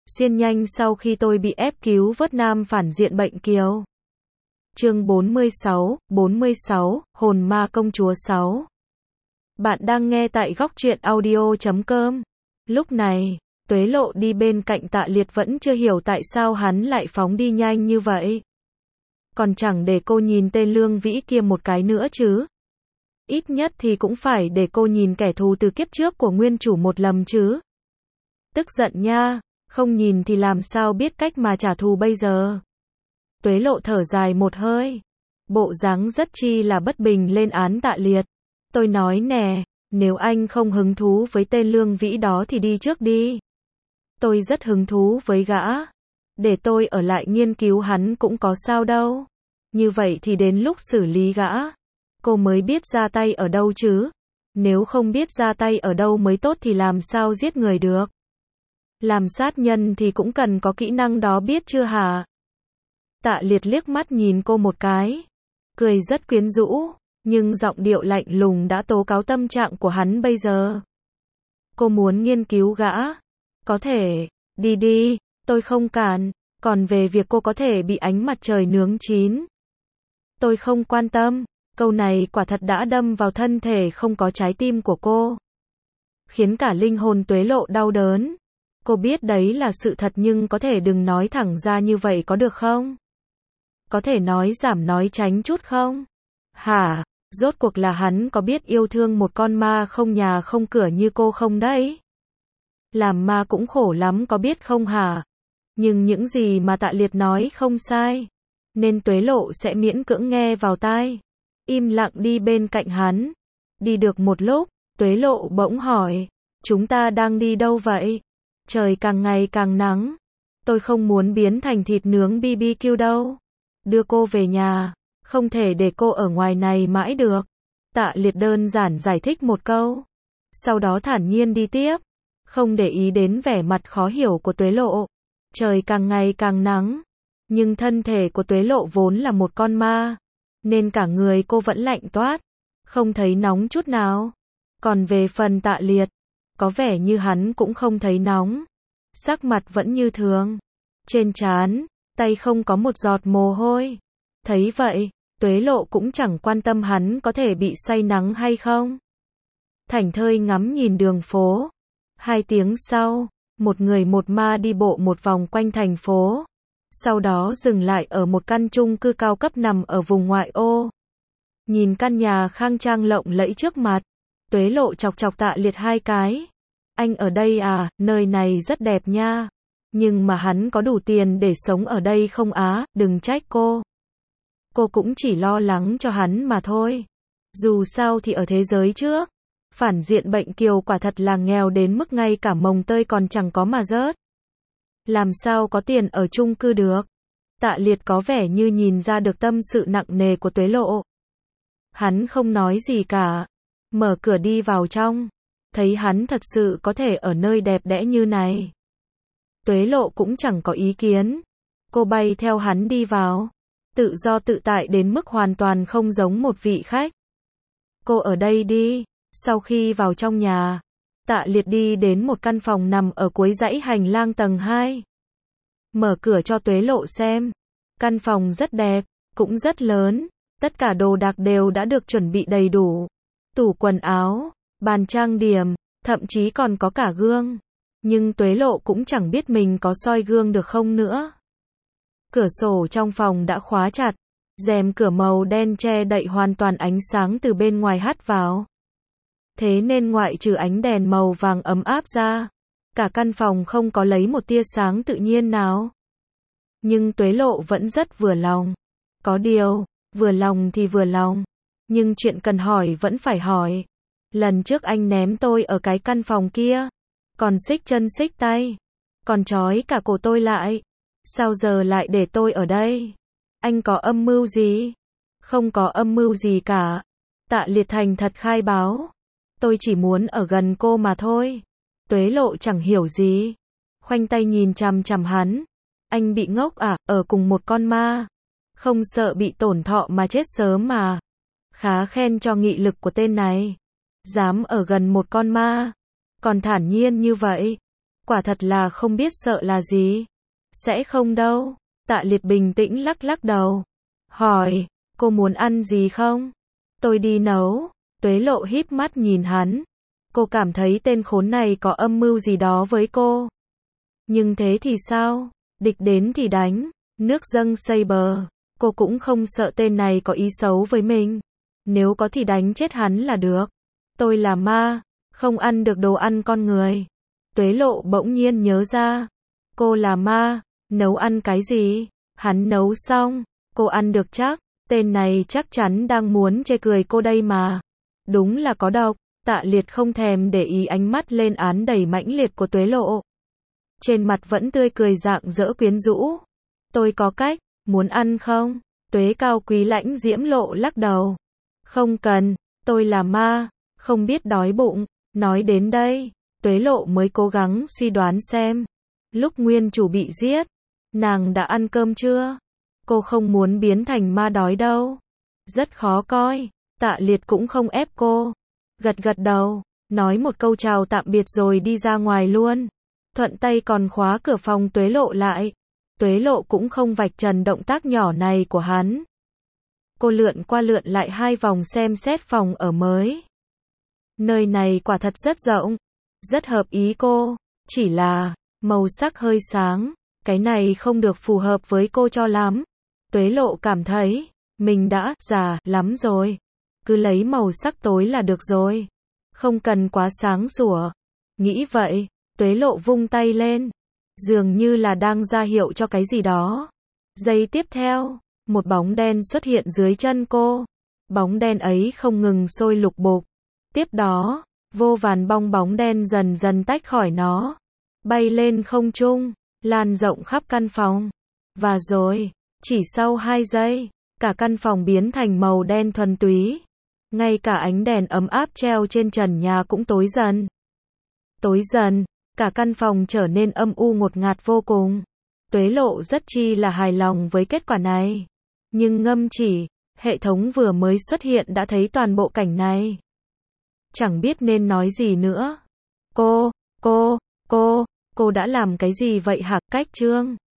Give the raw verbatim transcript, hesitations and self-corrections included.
xuyên nhanh sau khi tôi bị ép cứu vớt nam phản diện bệnh kiều. Chương bốn mươi sáu, bốn mươi sáu, Hồn ma công chúa sáu. Bạn đang nghe tại góc truyện audio chấm com. Lúc này, Tuế Lộ đi bên cạnh Tạ Liệt vẫn chưa hiểu tại sao hắn lại phóng đi nhanh như vậy. Còn chẳng để cô nhìn tên Lương Vĩ kia một cái nữa chứ. Ít nhất thì cũng phải để cô nhìn kẻ thù từ kiếp trước của nguyên chủ một lần chứ. Tức giận nha, không nhìn thì làm sao biết cách mà trả thù bây giờ. Tuế Lộ thở dài một hơi. Bộ dáng rất chi là bất bình lên án Tạ Liệt. Tôi nói nè, nếu anh không hứng thú với tên Lương Vĩ đó thì đi trước đi. Tôi rất hứng thú với gã. Để tôi ở lại nghiên cứu hắn cũng có sao đâu. Như vậy thì đến lúc xử lý gã, cô mới biết ra tay ở đâu chứ. Nếu không biết ra tay ở đâu mới tốt thì làm sao giết người được. Làm sát nhân thì cũng cần có kỹ năng đó biết chưa hả? Tạ Liệt liếc mắt nhìn cô một cái. Cười rất quyến rũ, nhưng giọng điệu lạnh lùng đã tố cáo tâm trạng của hắn bây giờ. Cô muốn nghiên cứu gã. Có thể, đi đi, tôi không cản. Còn về việc cô có thể bị ánh mặt trời nướng chín, tôi không quan tâm. Câu này quả thật đã đâm vào thân thể không có trái tim của cô, khiến cả linh hồn Tuế Lộ đau đớn. Cô biết đấy là sự thật nhưng có thể đừng nói thẳng ra như vậy có được không? Có thể nói giảm nói tránh chút không? Hả? Rốt cuộc là hắn có biết yêu thương một con ma không nhà không cửa như cô không đấy? Làm ma cũng khổ lắm có biết không hả? Nhưng những gì mà Tạ Liệt nói không sai, nên Tuế Lộ sẽ miễn cưỡng nghe vào tai, im lặng đi bên cạnh hắn. Đi được một lúc, Tuế Lộ bỗng hỏi, chúng ta đang đi đâu vậy? Trời càng ngày càng nắng. Tôi không muốn biến thành thịt nướng bê bê kiu đâu. Đưa cô về nhà, không thể để cô ở ngoài này mãi được. Tạ Liệt đơn giản giải thích một câu, sau đó thản nhiên đi tiếp, không để ý đến vẻ mặt khó hiểu của Tuế Lộ. Trời càng ngày càng nắng, nhưng thân thể của Tuế Lộ vốn là một con ma, nên cả người cô vẫn lạnh toát, không thấy nóng chút nào. Còn về phần Tạ Liệt, có vẻ như hắn cũng không thấy nóng, sắc mặt vẫn như thường, trên trán, tay không có một giọt mồ hôi. Thấy vậy, Tuế Lộ cũng chẳng quan tâm hắn có thể bị say nắng hay không. Thảnh thơi ngắm nhìn đường phố. Hai tiếng sau, một người một ma đi bộ một vòng quanh thành phố, sau đó dừng lại ở một căn chung cư cao cấp nằm ở vùng ngoại ô. Nhìn căn nhà khang trang lộng lẫy trước mặt, Tuế Lộ chọc chọc Tạ Liệt hai cái. Anh ở đây à, nơi này rất đẹp nha. Nhưng mà hắn có đủ tiền để sống ở đây không á, đừng trách cô. Cô cũng chỉ lo lắng cho hắn mà thôi. Dù sao thì ở thế giới trước, phản diện bệnh kiều quả thật là nghèo đến mức ngay cả mồng tơi còn chẳng có mà rớt. Làm sao có tiền ở chung cư được? Tạ Liệt có vẻ như nhìn ra được tâm sự nặng nề của Tuế Lộ. Hắn không nói gì cả, mở cửa đi vào trong, thấy hắn thật sự có thể ở nơi đẹp đẽ như này. Tuế Lộ cũng chẳng có ý kiến, cô bay theo hắn đi vào, tự do tự tại đến mức hoàn toàn không giống một vị khách. Cô ở đây đi. Sau khi vào trong nhà, Tạ Liệt đi đến một căn phòng nằm ở cuối dãy hành lang tầng hai. Mở cửa cho Tuế Lộ xem. Căn phòng rất đẹp, cũng rất lớn, tất cả đồ đạc đều đã được chuẩn bị đầy đủ. Tủ quần áo, bàn trang điểm, thậm chí còn có cả gương. Nhưng Tuế Lộ cũng chẳng biết mình có soi gương được không nữa. Cửa sổ trong phòng đã khóa chặt, rèm cửa màu đen che đậy hoàn toàn ánh sáng từ bên ngoài hắt vào. Thế nên ngoại trừ ánh đèn màu vàng ấm áp ra, cả căn phòng không có lấy một tia sáng tự nhiên nào. Nhưng Tuế Lộ vẫn rất vừa lòng. Có điều, vừa lòng thì vừa lòng, nhưng chuyện cần hỏi vẫn phải hỏi. Lần trước anh ném tôi ở cái căn phòng kia, còn xích chân xích tay, còn trói cả cổ tôi lại. Sao giờ lại để tôi ở đây? Anh có âm mưu gì? Không có âm mưu gì cả. Tạ Liệt thành thật khai báo. Tôi chỉ muốn ở gần cô mà thôi. Tuế Lộ chẳng hiểu gì, khoanh tay nhìn chằm chằm hắn. Anh bị ngốc à, ở cùng một con ma, không sợ bị tổn thọ mà chết sớm mà. Khá khen cho nghị lực của tên này. Dám ở gần một con ma, còn thản nhiên như vậy. Quả thật là không biết sợ là gì. Sẽ không đâu. Tạ Liệt bình tĩnh lắc lắc đầu. Hỏi, cô muốn ăn gì không? Tôi đi nấu. Tuế Lộ híp mắt nhìn hắn. Cô cảm thấy tên khốn này có âm mưu gì đó với cô. Nhưng thế thì sao? Địch đến thì đánh. Nước dâng xây bờ. Cô cũng không sợ tên này có ý xấu với mình. Nếu có thì đánh chết hắn là được. Tôi là ma, không ăn được đồ ăn con người. Tuế Lộ bỗng nhiên nhớ ra. Cô là ma, nấu ăn cái gì? Hắn nấu xong, cô ăn được chắc. Tên này chắc chắn đang muốn chê cười cô đây mà. Đúng là có độc. Tạ Liệt không thèm để ý ánh mắt lên án đầy mãnh liệt của Tuế Lộ. Trên mặt vẫn tươi cười rạng rỡ quyến rũ. Tôi có cách, muốn ăn không? Tuế Cao Quý lãnh diễm Lộ lắc đầu. Không cần, tôi là ma, không biết đói bụng. Nói đến đây, Tuế Lộ mới cố gắng suy đoán xem. Lúc nguyên chủ bị giết, nàng đã ăn cơm chưa? Cô không muốn biến thành ma đói đâu. Rất khó coi, Tạ Liệt cũng không ép cô. Gật gật đầu, nói một câu chào tạm biệt rồi đi ra ngoài luôn. Thuận tay còn khóa cửa phòng Tuế Lộ lại. Tuế Lộ cũng không vạch trần động tác nhỏ này của hắn. Cô lượn qua lượn lại hai vòng xem xét phòng ở mới. Nơi này quả thật rất rộng, rất hợp ý cô, chỉ là màu sắc hơi sáng, cái này không được phù hợp với cô cho lắm. Tuế Lộ cảm thấy mình đã già lắm rồi, cứ lấy màu sắc tối là được rồi, không cần quá sáng sủa. Nghĩ vậy, Tuế Lộ vung tay lên, dường như là đang ra hiệu cho cái gì đó. Giây tiếp theo, một bóng đen xuất hiện dưới chân cô. Bóng đen ấy không ngừng sôi lục bục. Tiếp đó, vô vàn bong bóng đen dần dần tách khỏi nó, bay lên không trung, lan rộng khắp căn phòng. Và rồi, chỉ sau hai giây, cả căn phòng biến thành màu đen thuần túy. Ngay cả ánh đèn ấm áp treo trên trần nhà cũng tối dần. Tối dần, cả căn phòng trở nên âm u ngột ngạt vô cùng. Tuế Lộ rất chi là hài lòng với kết quả này. Nhưng ngâm chỉ, hệ thống vừa mới xuất hiện đã thấy toàn bộ cảnh này. Chẳng biết nên nói gì nữa. Cô, cô, cô, cô đã làm cái gì vậy hả? Cách Trương